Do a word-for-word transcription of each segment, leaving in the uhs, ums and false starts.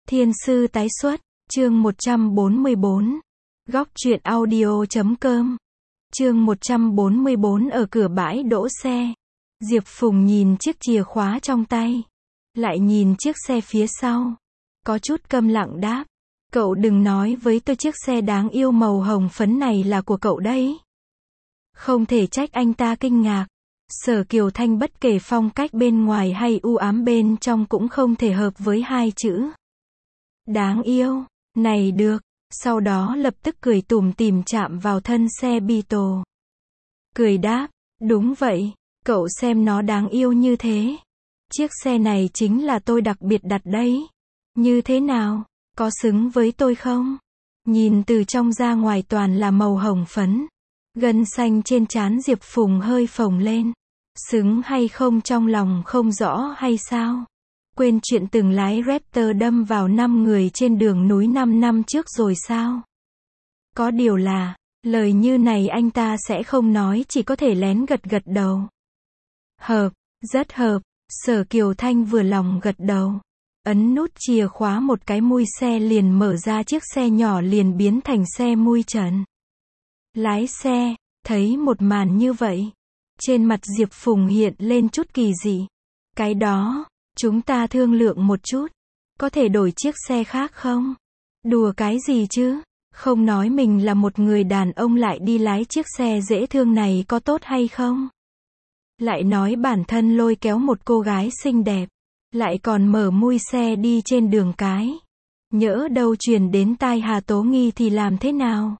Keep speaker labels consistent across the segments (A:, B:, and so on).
A: Thiên sư tái xuất, chương một trăm bốn mươi bốn. Góc truyện audio chấm com. Chương một trăm bốn mươi bốn ở cửa bãi đỗ xe. Diệp Phùng nhìn chiếc chìa khóa trong tay, lại nhìn chiếc xe phía sau. Có chút câm lặng đáp. Cậu đừng nói với tôi chiếc xe đáng yêu màu hồng phấn này là của cậu đấy. Không thể trách anh ta kinh ngạc. Sở Kiều Thanh bất kể phong cách bên ngoài hay u ám bên trong cũng không thể hợp với hai chữ đáng yêu này được. Sau đó lập tức cười tủm tỉm chạm vào thân xe Beetle. Cười đáp, đúng vậy, cậu xem nó đáng yêu như thế. Chiếc xe này chính là tôi đặc biệt đặt đấy. Như thế nào, có xứng với tôi không? Nhìn từ trong ra ngoài toàn là màu hồng phấn. Gân xanh trên trán Diệp Phùng hơi phồng lên. Xứng hay không trong lòng không rõ hay sao? Quên chuyện từng lái Raptor đâm vào năm người trên đường núi năm năm trước rồi sao? Có điều là, lời như này anh ta sẽ không nói, chỉ có thể lén gật gật đầu. Hợp, rất hợp. Sở Kiều Thanh vừa lòng gật đầu. Ấn nút chìa khóa một cái, mui xe liền mở ra, chiếc xe nhỏ liền biến thành xe mui trần. Lái xe, thấy một màn như vậy, trên mặt Diệp Phùng hiện lên chút kỳ dị. Cái đó, chúng ta thương lượng một chút. Có thể đổi chiếc xe khác không? Đùa cái gì chứ? Không nói mình là một người đàn ông lại đi lái chiếc xe dễ thương này có tốt hay không? Lại nói bản thân lôi kéo một cô gái xinh đẹp, lại còn mở mui xe đi trên đường cái. Nhỡ đâu truyền đến tai Hà Tố Nghi thì làm thế nào?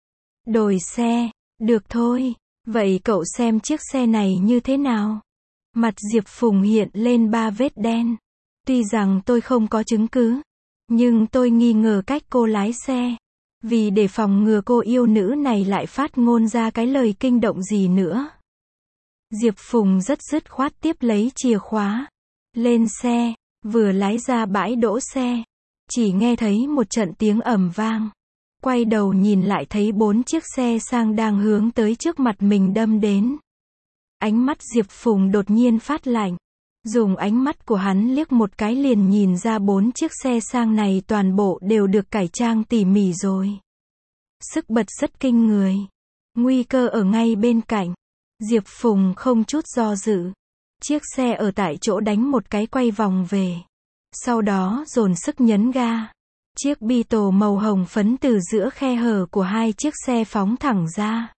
A: Đổi xe, được thôi. Vậy cậu xem chiếc xe này như thế nào? Mặt Diệp Phùng hiện lên ba vết đen. Tuy rằng tôi không có chứng cứ, nhưng tôi nghi ngờ cách cô lái xe. Vì để phòng ngừa cô yêu nữ này lại phát ngôn ra cái lời kinh động gì nữa. Diệp Phùng rất dứt khoát tiếp lấy chìa khóa. Lên xe, vừa lái ra bãi đỗ xe. Chỉ nghe thấy một trận tiếng ầm vang. Quay đầu nhìn lại thấy bốn chiếc xe sang đang hướng tới trước mặt mình đâm đến. Ánh mắt Diệp Phùng đột nhiên phát lạnh. Dùng ánh mắt của hắn liếc một cái liền nhìn ra bốn chiếc xe sang này toàn bộ đều được cải trang tỉ mỉ rồi. Sức bật rất kinh người. Nguy cơ ở ngay bên cạnh. Diệp Phùng không chút do dự. Chiếc xe ở tại chỗ đánh một cái quay vòng về. Sau đó dồn sức nhấn ga. Chiếc Beetle màu hồng phấn từ giữa khe hở của hai chiếc xe phóng thẳng ra.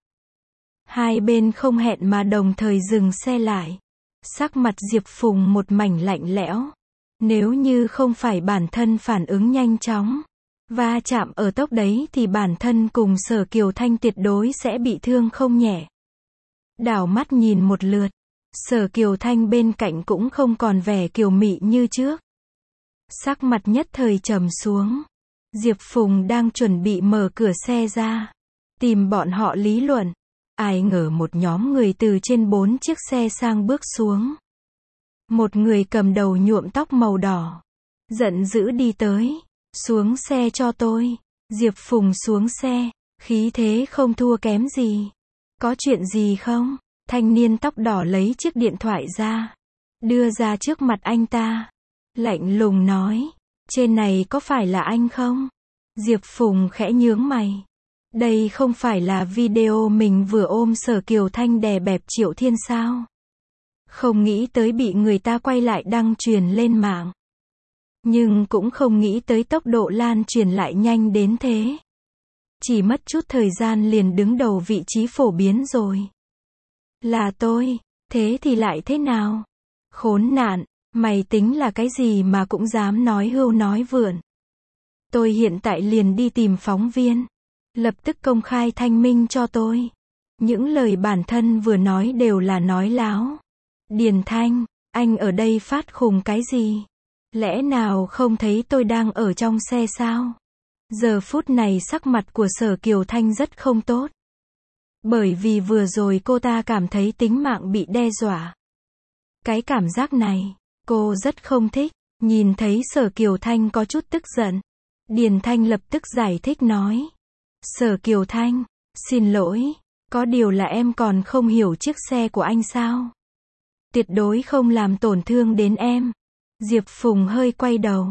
A: Hai bên không hẹn mà đồng thời dừng xe lại. Sắc mặt Diệp Phùng một mảnh lạnh lẽo. Nếu như không phải bản thân phản ứng nhanh chóng, va chạm ở tốc đấy thì bản thân cùng Sở Kiều Thanh tuyệt đối sẽ bị thương không nhẹ. Đảo mắt nhìn một lượt, Sở Kiều Thanh bên cạnh cũng không còn vẻ kiều mị như trước. Sắc mặt nhất thời trầm xuống. Diệp Phùng đang chuẩn bị mở cửa xe ra, tìm bọn họ lý luận. Ai ngờ một nhóm người từ trên bốn chiếc xe sang bước xuống. Một người cầm đầu nhuộm tóc màu đỏ, giận dữ đi tới. Xuống xe cho tôi. Diệp Phùng xuống xe, khí thế không thua kém gì. Có chuyện gì không? Thanh niên tóc đỏ lấy chiếc điện thoại ra, đưa ra trước mặt anh ta. Lạnh lùng nói, trên này có phải là anh không? Diệp Phùng khẽ nhướng mày. Đây không phải là video mình vừa ôm Sở Kiều Thanh đè bẹp Triệu Thiên sao? Không nghĩ tới bị người ta quay lại đăng truyền lên mạng. Nhưng cũng không nghĩ tới tốc độ lan truyền lại nhanh đến thế. Chỉ mất chút thời gian liền đứng đầu vị trí phổ biến rồi. Là tôi, thế thì lại thế nào? Khốn nạn, mày tính là cái gì mà cũng dám nói hưu nói vượn. Tôi hiện tại liền đi tìm phóng viên. Lập tức công khai thanh minh cho tôi. Những lời bản thân vừa nói đều là nói láo. Điền Thanh, anh ở đây phát khùng cái gì? Lẽ nào không thấy tôi đang ở trong xe sao? Giờ phút này sắc mặt của Sở Kiều Thanh rất không tốt. Bởi vì vừa rồi cô ta cảm thấy tính mạng bị đe dọa. Cái cảm giác này, cô rất không thích. Nhìn thấy Sở Kiều Thanh có chút tức giận, Điền Thanh lập tức giải thích nói. Sở Kiều Thanh, xin lỗi, có điều là em còn không hiểu chiếc xe của anh sao? Tuyệt đối không làm tổn thương đến em. Diệp Phùng hơi quay đầu.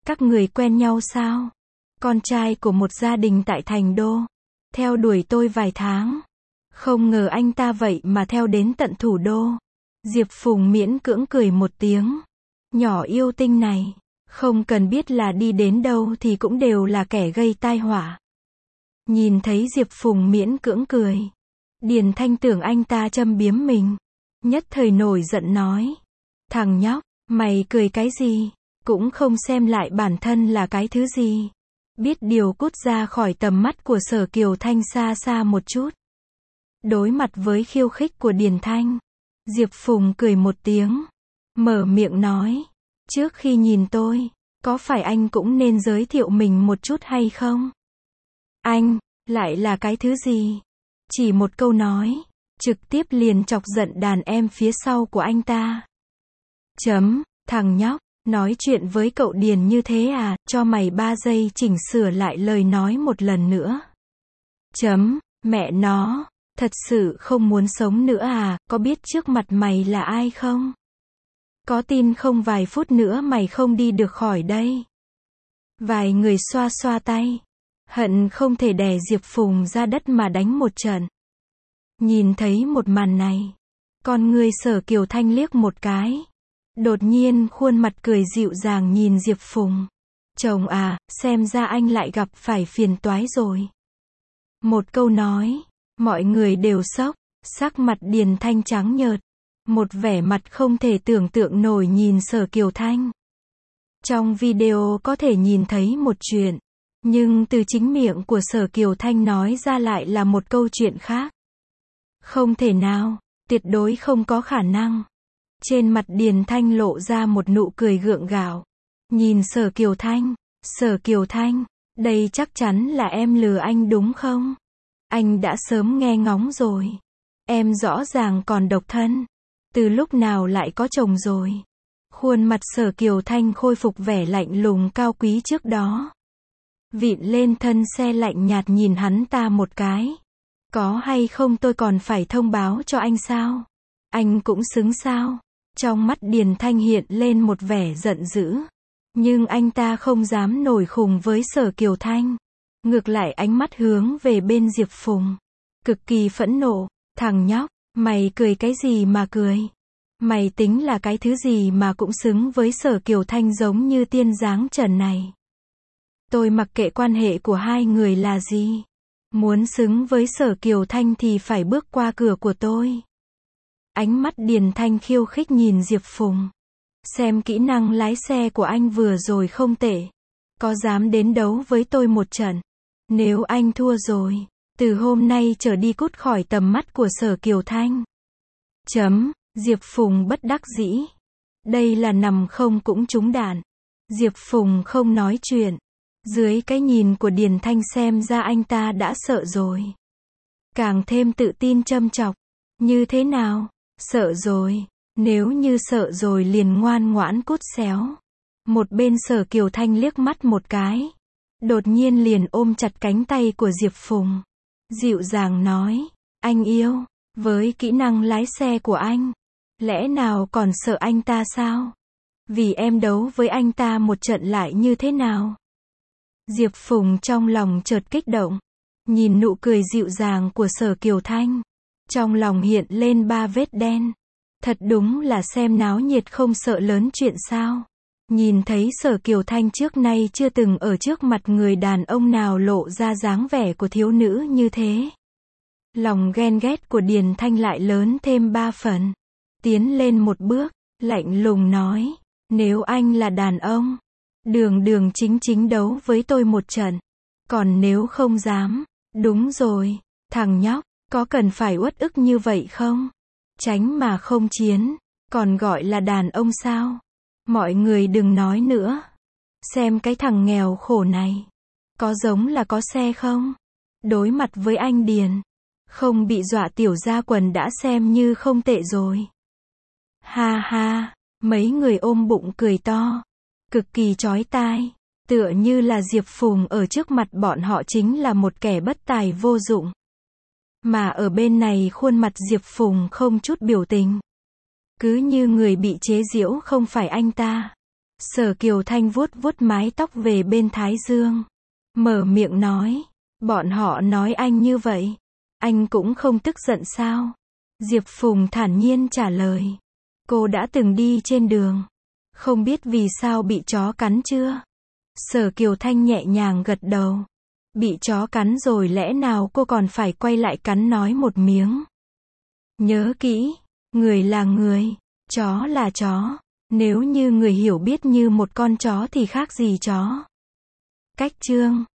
A: Các người quen nhau sao? Con trai của một gia đình tại Thành Đô. Theo đuổi tôi vài tháng. Không ngờ anh ta vậy mà theo đến tận thủ đô. Diệp Phùng miễn cưỡng cười một tiếng. Nhỏ yêu tinh này. Không cần biết là đi đến đâu thì cũng đều là kẻ gây tai họa. Nhìn thấy Diệp Phùng miễn cưỡng cười. Điền Thanh tưởng anh ta châm biếm mình. Nhất thời nổi giận nói. Thằng nhóc, mày cười cái gì? Cũng không xem lại bản thân là cái thứ gì. Biết điều cút ra khỏi tầm mắt của Sở Kiều Thanh xa xa một chút. Đối mặt với khiêu khích của Điền Thanh. Diệp Phùng cười một tiếng. Mở miệng nói. Trước khi nhìn tôi, có phải anh cũng nên giới thiệu mình một chút hay không? Anh, lại là cái thứ gì? Chỉ một câu nói, trực tiếp liền chọc giận đàn em phía sau của anh ta. Chấm, thằng nhóc, nói chuyện với cậu Điền như thế à, cho mày ba giây chỉnh sửa lại lời nói một lần nữa. Chấm, mẹ nó, thật sự không muốn sống nữa à, có biết trước mặt mày là ai không? Có tin không vài phút nữa mày không đi được khỏi đây. Vài người xoa xoa tay. Hận không thể đè Diệp Phùng ra đất mà đánh một trận. Nhìn thấy một màn này. Con người Sở Kiều Thanh liếc một cái. Đột nhiên khuôn mặt cười dịu dàng nhìn Diệp Phùng. Chồng à, xem ra anh lại gặp phải phiền toái rồi. Một câu nói. Mọi người đều sốc. Sắc mặt Điền Thanh trắng nhợt. Một vẻ mặt không thể tưởng tượng nổi nhìn Sở Kiều Thanh. Trong video có thể nhìn thấy một chuyện. Nhưng từ chính miệng của Sở Kiều Thanh nói ra lại là một câu chuyện khác. Không thể nào, tuyệt đối không có khả năng. Trên mặt Điền Thanh lộ ra một nụ cười gượng gạo. Nhìn Sở Kiều Thanh, Sở Kiều Thanh, đây chắc chắn là em lừa anh đúng không? Anh đã sớm nghe ngóng rồi. Em rõ ràng còn độc thân. Từ lúc nào lại có chồng rồi? Khuôn mặt Sở Kiều Thanh khôi phục vẻ lạnh lùng cao quý trước đó. Vịn lên thân xe lạnh nhạt nhìn hắn ta một cái. Có hay không tôi còn phải thông báo cho anh sao? Anh cũng xứng sao? Trong mắt Điền Thanh hiện lên một vẻ giận dữ. Nhưng anh ta không dám nổi khùng với Sở Kiều Thanh. Ngược lại ánh mắt hướng về bên Diệp Phùng. Cực kỳ phẫn nộ. Thằng nhóc, mày cười cái gì mà cười? Mày tính là cái thứ gì mà cũng xứng với Sở Kiều Thanh giống như tiên dáng trần này? Tôi mặc kệ quan hệ của hai người là gì. Muốn xứng với Sở Kiều Thanh thì phải bước qua cửa của tôi. Ánh mắt Điền Thanh khiêu khích nhìn Diệp Phùng. Xem kỹ năng lái xe của anh vừa rồi không tệ. Có dám đến đấu với tôi một trận? Nếu anh thua rồi, từ hôm nay trở đi cút khỏi tầm mắt của Sở Kiều Thanh. Chấm, Diệp Phùng bất đắc dĩ. Đây là nằm không cũng trúng đạn. Diệp Phùng không nói chuyện. Dưới cái nhìn của Điền Thanh xem ra anh ta đã sợ rồi. Càng thêm tự tin châm chọc. Như thế nào? Sợ rồi. Nếu như sợ rồi liền ngoan ngoãn cút xéo. Một bên Sở Kiều Thanh liếc mắt một cái. Đột nhiên liền ôm chặt cánh tay của Diệp Phùng. Dịu dàng nói. Anh yêu. Với kỹ năng lái xe của anh. Lẽ nào còn sợ anh ta sao? Vì em đấu với anh ta một trận lại như thế nào? Diệp Phùng trong lòng chợt kích động. Nhìn nụ cười dịu dàng của Sở Kiều Thanh. Trong lòng hiện lên ba vết đen. Thật đúng là xem náo nhiệt không sợ lớn chuyện sao. Nhìn thấy Sở Kiều Thanh trước nay chưa từng ở trước mặt người đàn ông nào lộ ra dáng vẻ của thiếu nữ như thế. Lòng ghen ghét của Điền Thanh lại lớn thêm ba phần. Tiến lên một bước, lạnh lùng nói. Nếu anh là đàn ông, đường đường chính chính đấu với tôi một trận. Còn nếu không dám, đúng rồi, thằng nhóc, có cần phải uất ức như vậy không? Tránh mà không chiến, còn gọi là đàn ông sao? Mọi người đừng nói nữa. Xem cái thằng nghèo khổ này. Có giống là có xe không? Đối mặt với anh Điền. Không bị dọa tiểu gia quần đã xem như không tệ rồi. Ha ha, mấy người ôm bụng cười to. Cực kỳ chói tai. Tựa như là Diệp Phùng ở trước mặt bọn họ chính là một kẻ bất tài vô dụng. Mà ở bên này khuôn mặt Diệp Phùng không chút biểu tình. Cứ như người bị chế giễu không phải anh ta. Sở Kiều Thanh vuốt vuốt mái tóc về bên thái dương. Mở miệng nói. Bọn họ nói anh như vậy. Anh cũng không tức giận sao? Diệp Phùng thản nhiên trả lời. Cô đã từng đi trên đường. Không biết vì sao bị chó cắn chưa? Sở Kiều Thanh nhẹ nhàng gật đầu. Bị chó cắn rồi lẽ nào cô còn phải quay lại cắn nói một miếng? Nhớ kỹ, người là người, chó là chó. Nếu như người hiểu biết như một con chó thì khác gì chó. Cách chương